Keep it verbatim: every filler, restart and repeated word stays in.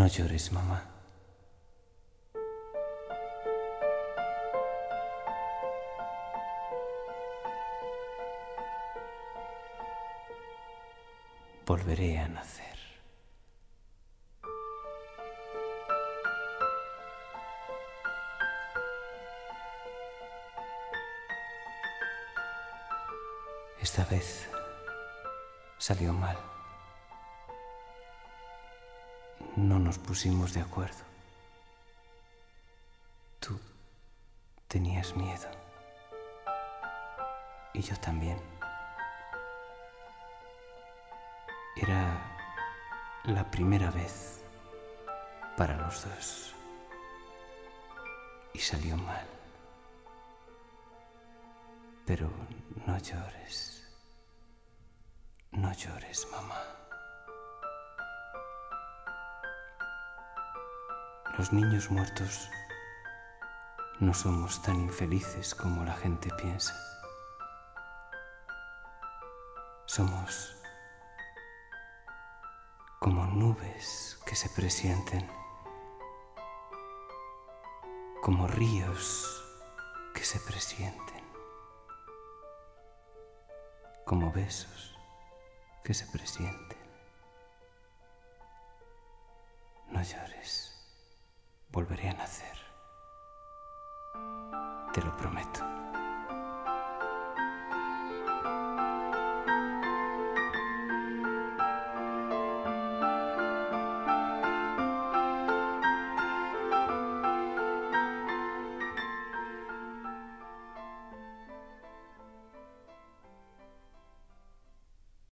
No llores, mamá. Volveré a nacer. Esta vez salió mal. No nos pusimos de acuerdo. Tú tenías miedo. Y yo también. Era la primera vez para los dos. Y salió mal. Pero no llores. No llores, mamá. Los niños muertos no somos tan infelices como la gente piensa. Somos como nubes que se presienten, como ríos que se presienten, como besos que se presienten. No llores, volveré a nacer, te lo prometo.